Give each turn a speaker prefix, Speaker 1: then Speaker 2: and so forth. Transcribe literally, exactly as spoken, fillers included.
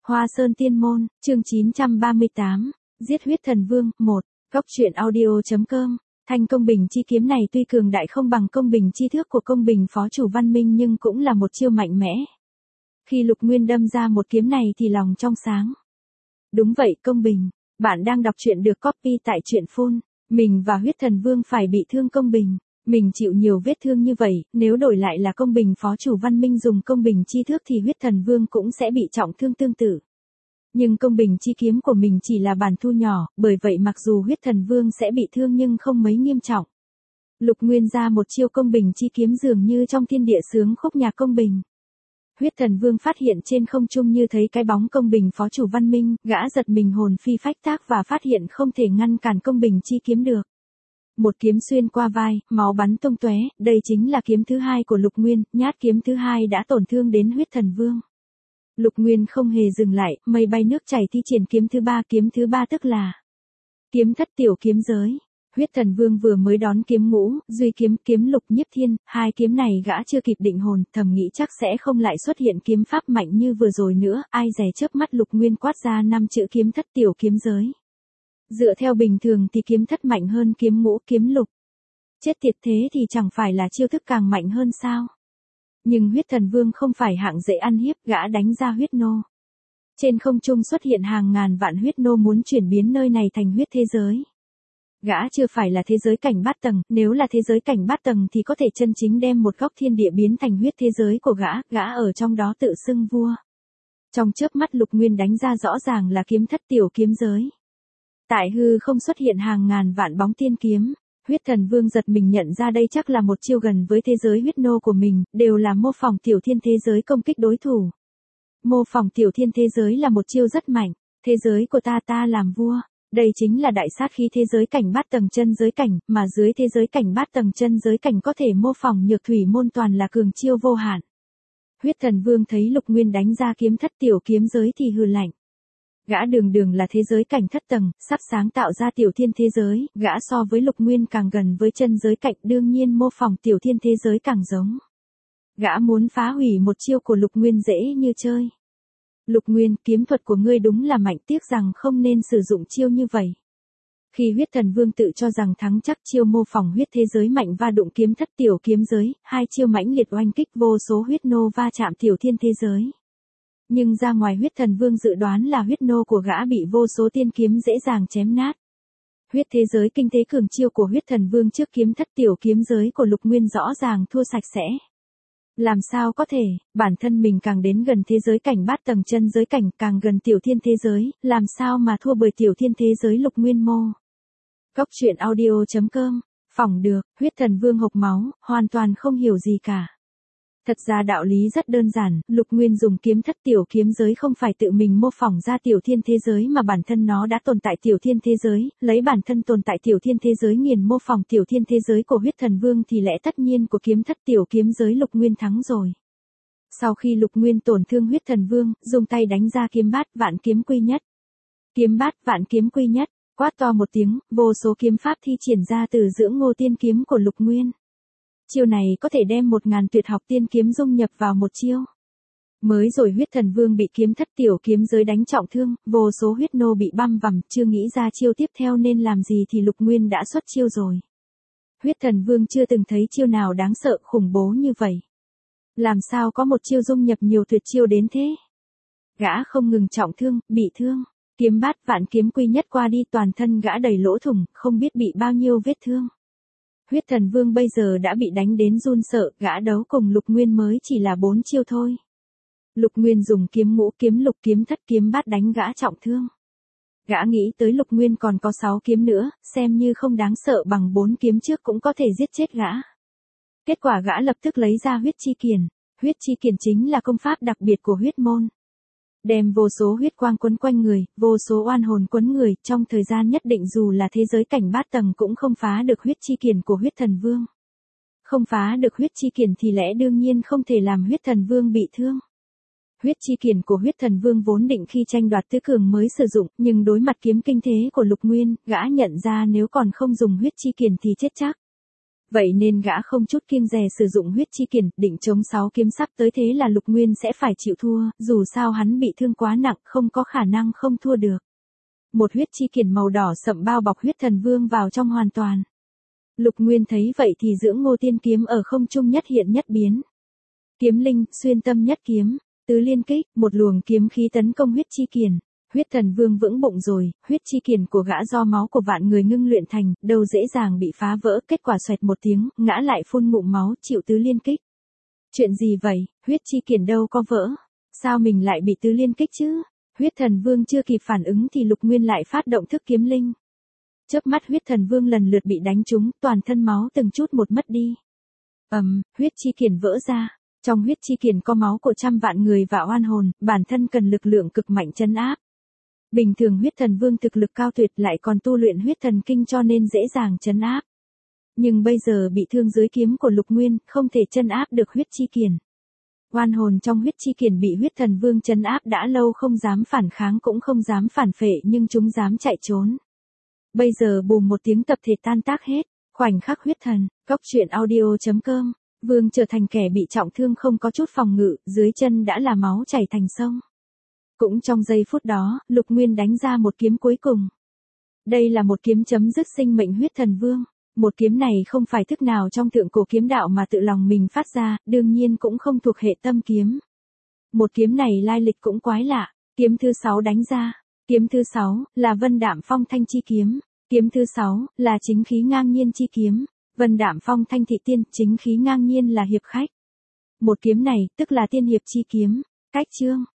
Speaker 1: Hoa Sơn Tiên Môn, chương chín trăm ba mươi tám, Giết huyết thần vương, một, Góc truyện audio.com. Thanh công bình chi kiếm này tuy cường đại không bằng công bình chi thước của công bình phó chủ Văn Minh nhưng cũng là một chiêu mạnh mẽ. Khi Lục Nguyên đâm ra một kiếm này thì lòng trong sáng. Đúng vậy công bình, bạn đang đọc truyện được copy tại truyện phun. Mình và huyết thần vương phải bị thương công bình. Mình chịu nhiều vết thương như vậy, nếu đổi lại là công bình phó chủ Văn Minh dùng công bình chi thước thì huyết thần vương cũng sẽ bị trọng thương tương tự. Nhưng công bình chi kiếm của mình chỉ là bản thu nhỏ, bởi vậy mặc dù huyết thần vương sẽ bị thương nhưng không mấy nghiêm trọng. Lục Nguyên ra một chiêu công bình chi kiếm dường như trong thiên địa sướng khúc nhạc công bình. Huyết thần vương phát hiện trên không trung như thấy cái bóng công bình phó chủ Văn Minh, gã giật mình hồn phi phách tán và phát hiện không thể ngăn cản công bình chi kiếm được. Một kiếm xuyên qua vai, máu bắn tung tóe, đây chính là kiếm thứ hai của Lục Nguyên, nhát kiếm thứ hai đã tổn thương đến huyết thần vương. Lục Nguyên không hề dừng lại, mây bay nước chảy thi triển kiếm thứ ba, kiếm thứ ba tức là kiếm thất tiểu kiếm giới. Huyết thần vương vừa mới đón kiếm ngũ, duy kiếm, kiếm lục nhiếp thiên, hai kiếm này gã chưa kịp định hồn, thầm nghĩ chắc sẽ không lại xuất hiện kiếm pháp mạnh như vừa rồi nữa, ai dè chớp mắt Lục Nguyên quát ra năm chữ kiếm thất tiểu kiếm giới. Dựa theo bình thường thì kiếm thất mạnh hơn kiếm ngũ, kiếm lục. Chết tiệt, thế thì chẳng phải là chiêu thức càng mạnh hơn sao? Nhưng huyết thần vương không phải hạng dễ ăn hiếp, gã đánh ra huyết nô. Trên không trung xuất hiện hàng ngàn vạn huyết nô muốn chuyển biến nơi này thành huyết thế giới. Gã chưa phải là thế giới cảnh bát tầng, nếu là thế giới cảnh bát tầng thì có thể chân chính đem một góc thiên địa biến thành huyết thế giới của gã, gã ở trong đó tự xưng vua. Trong chớp mắt Lục Nguyên đánh ra rõ ràng là kiếm thất tiểu kiếm giới. Tại hư không xuất hiện hàng ngàn vạn bóng tiên kiếm, huyết thần vương giật mình nhận ra đây chắc là một chiêu gần với thế giới huyết nô của mình, đều là mô phỏng tiểu thiên thế giới công kích đối thủ. Mô phỏng tiểu thiên thế giới là một chiêu rất mạnh, thế giới của ta ta làm vua, đây chính là đại sát khí thế giới cảnh bát tầng chân giới cảnh, mà dưới thế giới cảnh bát tầng chân giới cảnh có thể mô phỏng nhược thủy môn toàn là cường chiêu vô hạn. Huyết thần vương thấy Lục Nguyên đánh ra kiếm thất tiểu kiếm giới thì hừ lạnh. Gã đường đường là thế giới cảnh thất tầng, sắp sáng tạo ra tiểu thiên thế giới, gã so với Lục Nguyên càng gần với chân giới cảnh, đương nhiên mô phỏng tiểu thiên thế giới càng giống. Gã muốn phá hủy một chiêu của Lục Nguyên dễ như chơi. Lục Nguyên, kiếm thuật của ngươi đúng là mạnh, tiếc rằng không nên sử dụng chiêu như vậy. Khi huyết thần vương tự cho rằng thắng chắc chiêu mô phỏng huyết thế giới mạnh va đụng kiếm thất tiểu kiếm giới, hai chiêu mãnh liệt oanh kích vô số huyết nô va chạm tiểu thiên thế giới. Nhưng ra ngoài huyết thần vương dự đoán là huyết nô của gã bị vô số tiên kiếm dễ dàng chém nát. Huyết thế giới kinh tế cường chiêu của huyết thần vương trước kiếm thất tiểu kiếm giới của Lục Nguyên rõ ràng thua sạch sẽ. Làm sao có thể, bản thân mình càng đến gần thế giới cảnh bát tầng chân giới cảnh, càng gần tiểu thiên thế giới, làm sao mà thua bởi tiểu thiên thế giới Lục Nguyên mô. Góc truyện audio.com, phỏng được, huyết thần vương hộc máu, hoàn toàn không hiểu gì cả. Thật ra đạo lý rất đơn giản, Lục Nguyên dùng kiếm thất tiểu kiếm giới không phải tự mình mô phỏng ra tiểu thiên thế giới mà bản thân nó đã tồn tại tiểu thiên thế giới, lấy bản thân tồn tại tiểu thiên thế giới nghiền mô phỏng tiểu thiên thế giới của huyết thần vương thì lẽ tất nhiên của kiếm thất tiểu kiếm giới Lục Nguyên thắng rồi. Sau khi Lục Nguyên tổn thương huyết thần vương, dùng tay đánh ra kiếm bát vạn kiếm quy nhất. Kiếm bát vạn kiếm quy nhất, quát to một tiếng, vô số kiếm pháp thi triển ra từ dưỡng ngô tiên kiếm của Lục Nguyên. Chiêu này có thể đem một ngàn tuyệt học tiên kiếm dung nhập vào một chiêu. Mới rồi huyết thần vương bị kiếm thất tiểu kiếm giới đánh trọng thương, vô số huyết nô bị băm vằm, chưa nghĩ ra chiêu tiếp theo nên làm gì thì Lục Nguyên đã xuất chiêu rồi. Huyết thần vương chưa từng thấy chiêu nào đáng sợ khủng bố như vậy. Làm sao có một chiêu dung nhập nhiều tuyệt chiêu đến thế? Gã không ngừng trọng thương, bị thương. Kiếm bát vạn kiếm quy nhất qua đi toàn thân gã đầy lỗ thủng, không biết bị bao nhiêu vết thương. Huyết thần vương bây giờ đã bị đánh đến run sợ, gã đấu cùng Lục Nguyên mới chỉ là bốn chiêu thôi. Lục Nguyên dùng kiếm ngũ, kiếm lục, kiếm thất, kiếm bát đánh gã trọng thương. Gã nghĩ tới Lục Nguyên còn có sáu kiếm nữa, xem như không đáng sợ bằng bốn kiếm trước cũng có thể giết chết gã. Kết quả gã lập tức lấy ra huyết chi kiền. Huyết chi kiền chính là công pháp đặc biệt của huyết môn. Đem vô số huyết quang quấn quanh người, vô số oan hồn quấn người, trong thời gian nhất định dù là thế giới cảnh bát tầng cũng không phá được huyết chi kiền của huyết thần vương. Không phá được huyết chi kiền thì lẽ đương nhiên không thể làm huyết thần vương bị thương. Huyết chi kiền của huyết thần vương vốn định khi tranh đoạt tứ cường mới sử dụng, nhưng đối mặt kiếm kinh thế của Lục Nguyên, gã nhận ra nếu còn không dùng huyết chi kiền thì chết chắc. Vậy nên gã không chút kiêng dè sử dụng huyết chi kiển, định chống sáu kiếm sắp tới, thế là Lục Nguyên sẽ phải chịu thua, dù sao hắn bị thương quá nặng, không có khả năng không thua được. Một huyết chi kiển màu đỏ sậm bao bọc huyết thần vương vào trong hoàn toàn. Lục Nguyên thấy vậy thì dưỡng Ngô Tiên kiếm ở không trung nhất hiện nhất biến. Kiếm linh, xuyên tâm nhất kiếm, tứ liên kích, một luồng kiếm khí tấn công huyết chi kiển. Huyết thần vương vững bụng rồi, huyết chi kiển của gã do máu của vạn người ngưng luyện thành, đâu dễ dàng bị phá vỡ, kết quả xoẹt một tiếng, ngã lại phun ngụm máu, chịu tứ liên kích. Chuyện gì vậy, huyết chi kiển đâu có vỡ, sao mình lại bị tứ liên kích chứ? Huyết thần vương chưa kịp phản ứng thì Lục Nguyên lại phát động thức kiếm linh. Chớp mắt huyết thần vương lần lượt bị đánh trúng, toàn thân máu từng chút một mất đi. Ầm, um, huyết chi kiển vỡ ra. Trong huyết chi kiển có máu của trăm vạn người và oan hồn, bản thân cần lực lượng cực mạnh trấn áp. Bình thường huyết thần vương thực lực cao tuyệt lại còn tu luyện huyết thần kinh cho nên dễ dàng trấn áp. Nhưng bây giờ bị thương dưới kiếm của Lục Nguyên, không thể trấn áp được huyết chi kiển. Oan hồn trong huyết chi kiển bị huyết thần vương trấn áp đã lâu, không dám phản kháng cũng không dám phản phệ, nhưng chúng dám chạy trốn. Bây giờ bùm một tiếng tập thể tan tác hết, khoảnh khắc huyết thần, cốc truyện audio chấm com, vương trở thành kẻ bị trọng thương không có chút phòng ngự, dưới chân đã là máu chảy thành sông. Cũng trong giây phút đó, Lục Nguyên đánh ra một kiếm cuối cùng. Đây là một kiếm chấm dứt sinh mệnh huyết thần vương. Một kiếm này không phải thức nào trong thượng cổ kiếm đạo mà tự lòng mình phát ra, đương nhiên cũng không thuộc hệ tâm kiếm. Một kiếm này lai lịch cũng quái lạ, kiếm thứ sáu đánh ra. Kiếm thứ sáu là Vân Đạm Phong Thanh chi kiếm. Kiếm thứ sáu là Chính khí ngang nhiên chi kiếm. Vân Đạm Phong Thanh thị tiên, Chính khí ngang nhiên là hiệp khách. Một kiếm này tức là tiên hiệp chi kiếm. Cách chương